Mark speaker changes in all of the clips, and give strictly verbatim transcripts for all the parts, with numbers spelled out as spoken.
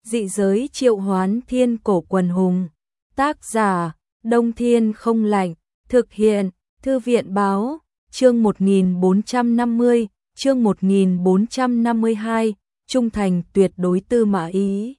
Speaker 1: Dị giới triệu hoán thiên cổ quần hùng. Tác giả, Đông Thiên không lạnh. Thực hiện, Thư viện báo, chương một nghìn bốn trăm năm mươi, chương một nghìn bốn trăm năm mươi hai, trung thành tuyệt đối Tư Mã Ý.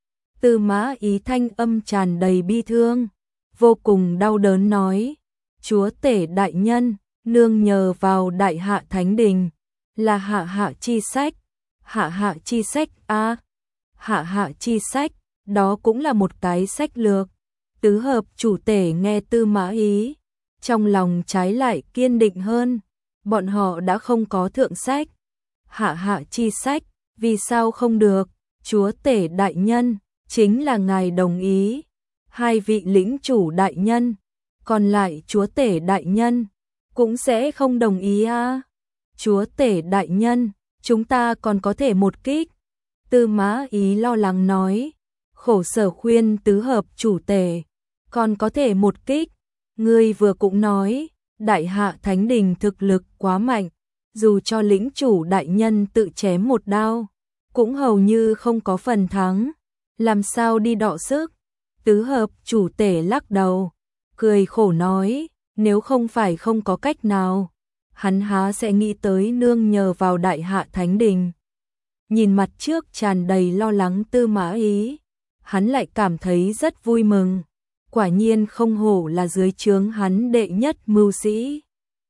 Speaker 1: Tư Mã Ý thanh âm tràn đầy bi thương, vô cùng đau đớn nói, chúa tể đại nhân, nương nhờ vào đại hạ thánh đình, là hạ hạ chi sách, hạ hạ chi sách a hạ hạ chi sách, đó cũng là một cái sách lược. Tứ hợp chủ tể nghe Tư Mã Ý, trong lòng trái lại kiên định hơn, bọn họ đã không có thượng sách. Hạ hạ chi sách, vì sao không được, chúa tể đại nhân, chính là ngài đồng ý. Hai vị lĩnh chủ đại nhân, còn lại chúa tể đại nhân, cũng sẽ không đồng ý à. Chúa tể đại nhân, chúng ta còn có thể một kích. Tư Mã Ý lo lắng nói, khổ sở khuyên tứ hợp chủ tể, còn có thể một kích. Ngươi vừa cũng nói, đại hạ thánh đình thực lực quá mạnh, dù cho lĩnh chủ đại nhân tự chém một đao, cũng hầu như không có phần thắng, làm sao đi đọ sức. Tứ hợp chủ tể lắc đầu, cười khổ nói, nếu không phải không có cách nào, hắn há sẽ nghĩ tới nương nhờ vào đại hạ thánh đình. Nhìn mặt trước tràn đầy lo lắng Tư Mã Ý, hắn lại cảm thấy rất vui mừng. Quả nhiên không hổ là dưới trướng hắn đệ nhất mưu sĩ,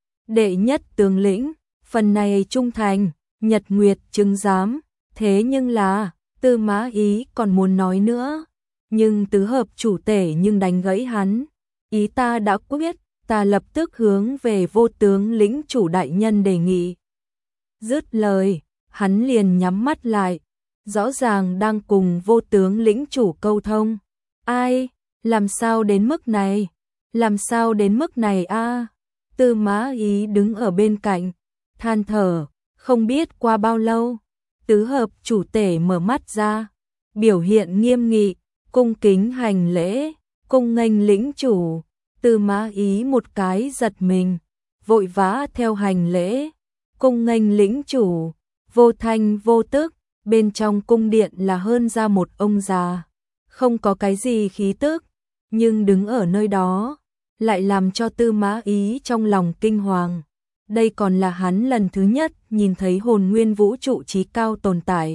Speaker 1: đệ nhất tướng lĩnh, phần này trung thành, nhật nguyệt chứng giám. Thế nhưng là, Tư Mã Ý còn muốn nói nữa, nhưng tứ hợp chủ tể nhưng đánh gãy hắn. Ý ta đã quyết, ta lập tức hướng về vô tướng lĩnh chủ đại nhân đề nghị. Dứt lời, hắn liền nhắm mắt lại, rõ ràng đang cùng vô tướng lĩnh chủ câu thông. Ai? Làm sao đến mức này? Làm sao đến mức này a? À? Tư Mã Ý đứng ở bên cạnh, than thở, không biết qua bao lâu, tứ hợp chủ tể mở mắt ra, biểu hiện nghiêm nghị, cung kính hành lễ, cung nghênh lĩnh chủ. Tư Mã Ý một cái giật mình, vội vã theo hành lễ, cung nghênh lĩnh chủ, vô thanh vô tức, bên trong cung điện là hơn ra một ông già, không có cái gì khí tức, nhưng đứng ở nơi đó, lại làm cho Tư Mã Ý trong lòng kinh hoàng. Đây còn là hắn lần thứ nhất nhìn thấy hồn nguyên vũ trụ chí cao tồn tại.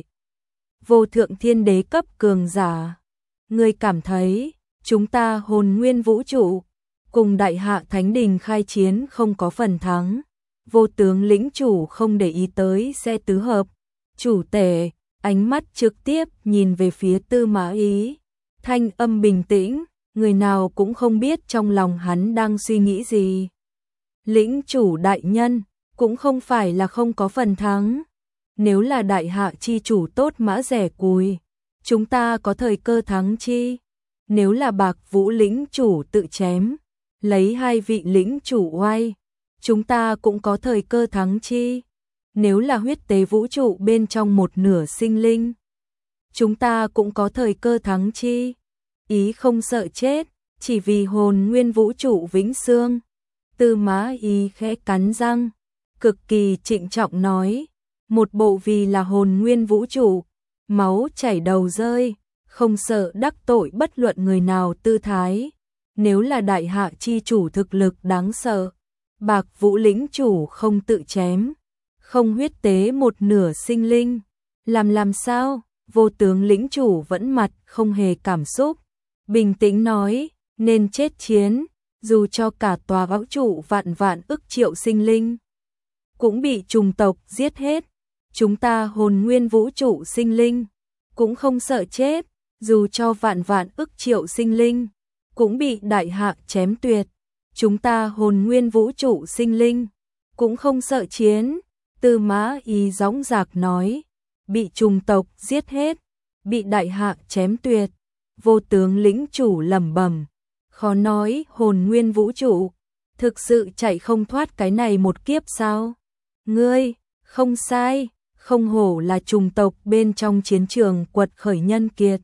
Speaker 1: Vô thượng thiên đế cấp cường giả. Ngươi cảm thấy, chúng ta hồn nguyên vũ trụ, cùng đại hạ thánh đình khai chiến không có phần thắng. Vô tướng lĩnh chủ không để ý tới xe tứ hợp. Chủ tể, ánh mắt trực tiếp nhìn về phía Tư Mã Ý. Thanh âm bình tĩnh, người nào cũng không biết trong lòng hắn đang suy nghĩ gì. Lĩnh chủ đại nhân, cũng không phải là không có phần thắng. Nếu là đại hạ chi chủ tốt mã rẻ cùi, chúng ta có thời cơ thắng chi. Nếu là Bạc Vũ lĩnh chủ tự chém, lấy hai vị lĩnh chủ oai, chúng ta cũng có thời cơ thắng chi. Nếu là huyết tế vũ trụ bên trong một nửa sinh linh, chúng ta cũng có thời cơ thắng chi. Ý không sợ chết, chỉ vì hồn nguyên vũ trụ vĩnh xương. Tư Mã Ý khẽ cắn răng, cực kỳ trịnh trọng nói, một bộ vì là hồn nguyên vũ trụ, máu chảy đầu rơi, không sợ đắc tội bất luận người nào tư thái. Nếu là đại hạ chi chủ thực lực đáng sợ, Bạc Vũ lĩnh chủ không tự chém, không huyết tế một nửa sinh linh, làm làm sao? Vô tướng lĩnh chủ vẫn mặt không hề cảm xúc, bình tĩnh nói, nên chết chiến, dù cho cả tòa vũ trụ vạn vạn ức triệu sinh linh cũng bị trùng tộc giết hết, chúng ta hồn nguyên vũ trụ sinh linh cũng không sợ chết, dù cho vạn vạn ức triệu sinh linh cũng bị đại hạ chém tuyệt, chúng ta hồn nguyên vũ trụ sinh linh cũng không sợ chiến. Tư Mã Ý dõng dạc nói, bị trùng tộc giết hết, bị đại hạ chém tuyệt. Vô tướng lĩnh chủ lẩm bẩm, khó nói hồn nguyên vũ trụ thực sự chạy không thoát cái này một kiếp sao? Ngươi, không sai, không hổ là trùng tộc bên trong chiến trường quật khởi nhân kiệt.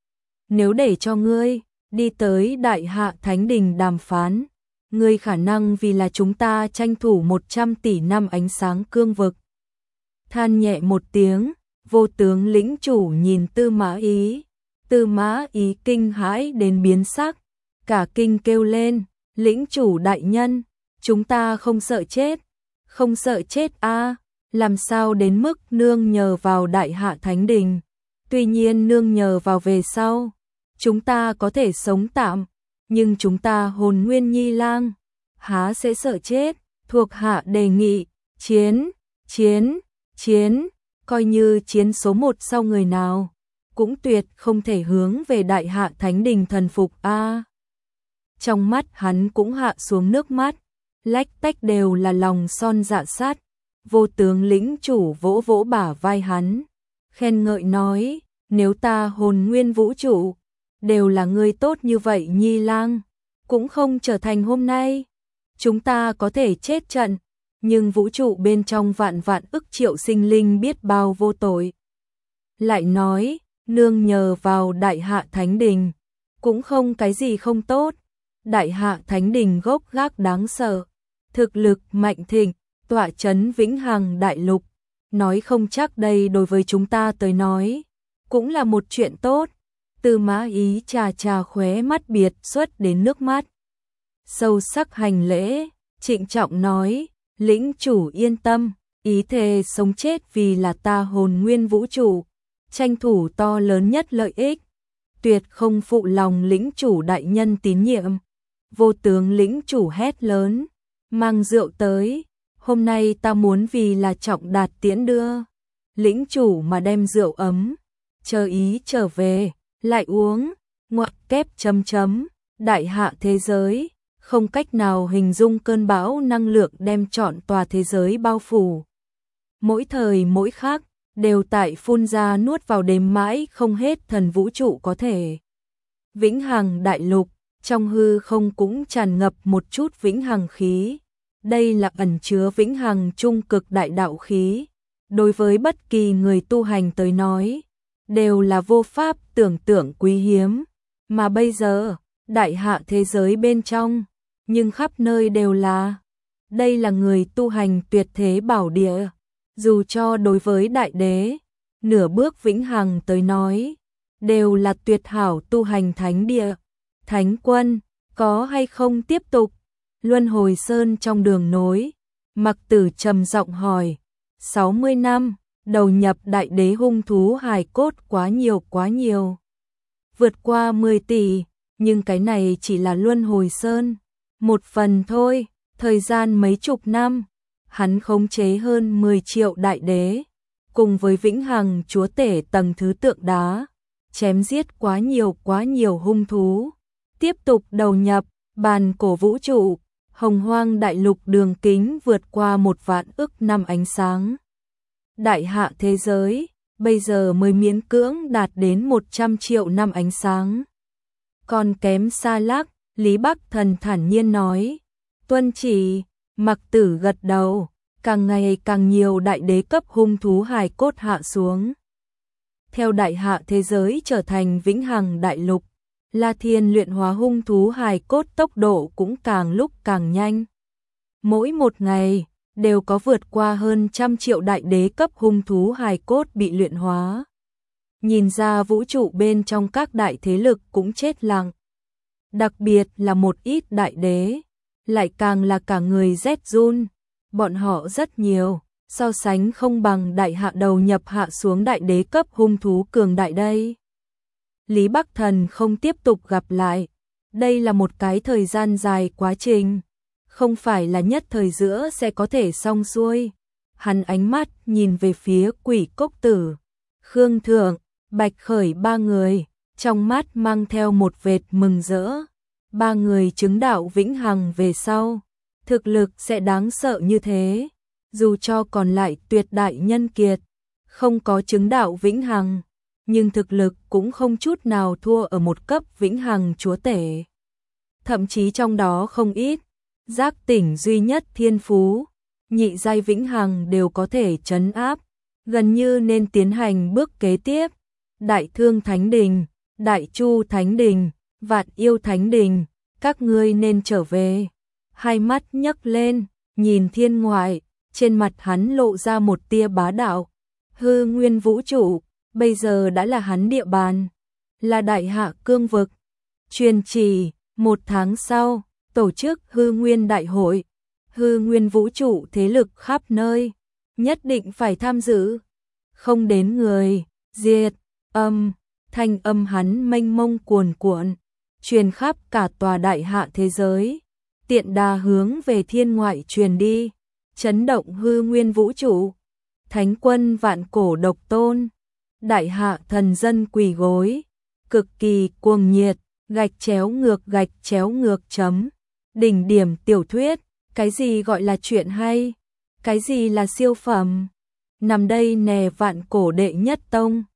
Speaker 1: Nếu để cho ngươi đi tới đại hạ thánh đình đàm phán, ngươi khả năng vì là chúng ta tranh thủ một trăm tỷ năm ánh sáng cương vực. Than nhẹ một tiếng, vô tướng lĩnh chủ nhìn Tư Mã Ý, Tư Mã Ý kinh hãi đến biến sắc, cả kinh kêu lên, lĩnh chủ đại nhân, chúng ta không sợ chết, không sợ chết a, làm sao đến mức nương nhờ vào Đại Hạ Thánh Đình, tuy nhiên nương nhờ vào về sau, chúng ta có thể sống tạm, nhưng chúng ta hồn nguyên nhi lang, há sẽ sợ chết, thuộc hạ đề nghị, chiến, chiến, chiến, coi như chiến số một sau người nào, cũng tuyệt không thể hướng về Đại Hạ Thánh Đình thần phục a. Trong mắt hắn cũng hạ xuống nước mắt, lách tách đều là lòng son dạ sắt. Vô tướng lĩnh chủ vỗ vỗ bả vai hắn, khen ngợi nói, nếu ta hồn nguyên vũ trụ, đều là người tốt như vậy nhi lang, cũng không trở thành hôm nay. Chúng ta có thể chết trận, nhưng vũ trụ bên trong vạn vạn ức triệu sinh linh biết bao vô tội. Lại nói, nương nhờ vào Đại Hạ Thánh Đình, cũng không cái gì không tốt. Đại Hạ Thánh Đình gốc gác đáng sợ, thực lực mạnh thịnh, tọa chấn vĩnh hằng đại lục, nói không chắc đây đối với chúng ta tới nói, cũng là một chuyện tốt. Tư Mã Ý trà trà khóe mắt biệt xuất đến nước mắt. Sâu sắc hành lễ, trịnh trọng nói, lĩnh chủ yên tâm, ý thề sống chết vì là ta hồn nguyên vũ trụ, tranh thủ to lớn nhất lợi ích, tuyệt không phụ lòng lĩnh chủ đại nhân tín nhiệm. Vô tướng lĩnh chủ hét lớn, mang rượu tới, hôm nay ta muốn vì là trọng đạt tiễn đưa. Lĩnh chủ mà đem rượu ấm, chờ ý trở về, lại uống, ngoặc kép chấm chấm, Đại Hạ thế giới, không cách nào hình dung cơn bão năng lượng đem trọn tòa thế giới bao phủ. Mỗi thời mỗi khắc, đều tại phun ra nuốt vào đếm mãi không hết thần vũ trụ có thể. Vĩnh hằng đại lục, trong hư không cũng tràn ngập một chút vĩnh hằng khí. Đây là ẩn chứa vĩnh hằng trung cực đại đạo khí. Đối với bất kỳ người tu hành tới nói, đều là vô pháp tưởng tượng quý hiếm. Mà bây giờ, Đại Hạ thế giới bên trong, nhưng khắp nơi đều là. Đây là người tu hành tuyệt thế bảo địa. Dù cho đối với đại đế, nửa bước vĩnh hằng tới nói, đều là tuyệt hảo tu hành thánh địa. Thánh quân, có hay không tiếp tục? Luân Hồi Sơn trong đường nối, Mặc Tử trầm giọng hỏi, sáu mươi năm, đầu nhập đại đế hung thú hài cốt quá nhiều quá nhiều. Vượt qua mười tỷ, nhưng cái này chỉ là Luân Hồi Sơn, một phần thôi, thời gian mấy chục năm, hắn khống chế hơn mười triệu đại đế, cùng với vĩnh hằng chúa tể tầng thứ tượng đá, chém giết quá nhiều quá nhiều hung thú. Tiếp tục đầu nhập, bàn cổ vũ trụ, hồng hoang đại lục đường kính vượt qua một vạn ức năm ánh sáng. Đại Hạ thế giới, bây giờ mới miễn cưỡng đạt đến một trăm triệu năm ánh sáng. Còn kém xa lắc, Lý Bắc Thần thản nhiên nói, tuân chỉ. Mặc Tử gật đầu, càng ngày càng nhiều đại đế cấp hung thú hài cốt hạ xuống. Theo Đại Hạ thế giới trở thành vĩnh hằng đại lục, La Thiên luyện hóa hung thú hài cốt tốc độ cũng càng lúc càng nhanh. Mỗi một ngày, đều có vượt qua hơn trăm triệu đại đế cấp hung thú hài cốt bị luyện hóa. Nhìn ra vũ trụ bên trong các đại thế lực cũng chết lặng. Đặc biệt là một ít đại đế, lại càng là cả người rét run. Bọn họ rất nhiều, so sánh không bằng Đại Hạ đầu nhập hạ xuống đại đế cấp hung thú cường đại đây. Lý Bắc Thần không tiếp tục gặp lại. Đây là một cái thời gian dài quá trình, không phải là nhất thời giữa sẽ có thể xong xuôi. Hắn ánh mắt nhìn về phía Quỷ Cốc Tử, Khương Thượng, Bạch Khởi ba người, trong mắt mang theo một vệt mừng rỡ. Ba người chứng đạo vĩnh hằng về sau, thực lực sẽ đáng sợ như thế. Dù cho còn lại tuyệt đại nhân kiệt, không có chứng đạo vĩnh hằng, nhưng thực lực cũng không chút nào thua ở một cấp vĩnh hằng chúa tể. Thậm chí trong đó không ít, giác tỉnh duy nhất thiên phú, nhị giai vĩnh hằng đều có thể trấn áp, gần như nên tiến hành bước kế tiếp. Đại Thương Thánh Đình, Đại Chu Thánh Đình, Vạn Yêu Thánh Đình, các ngươi nên trở về. Hai mắt nhấc lên, nhìn thiên ngoại, trên mặt hắn lộ ra một tia bá đạo. Hư nguyên vũ trụ, bây giờ đã là hắn địa bàn. là đại hạ cương vực. Truyền chỉ, một tháng sau, tổ chức hư nguyên đại hội, hư nguyên vũ trụ thế lực khắp nơi, nhất định phải tham dự. Không đến người, diệt, âm, thanh âm hắn mênh mông cuồn cuộn, truyền khắp cả tòa đại hạ thế giới, tiện đà hướng về thiên ngoại truyền đi, chấn động hư nguyên vũ trụ. Thánh quân vạn cổ độc tôn, đại hạ thần dân quỳ gối, cực kỳ cuồng nhiệt, gạch chéo ngược gạch chéo ngược chấm. Đỉnh điểm tiểu thuyết, cái gì gọi là chuyện hay, cái gì là siêu phẩm. Nằm đây nè vạn cổ đệ nhất tông.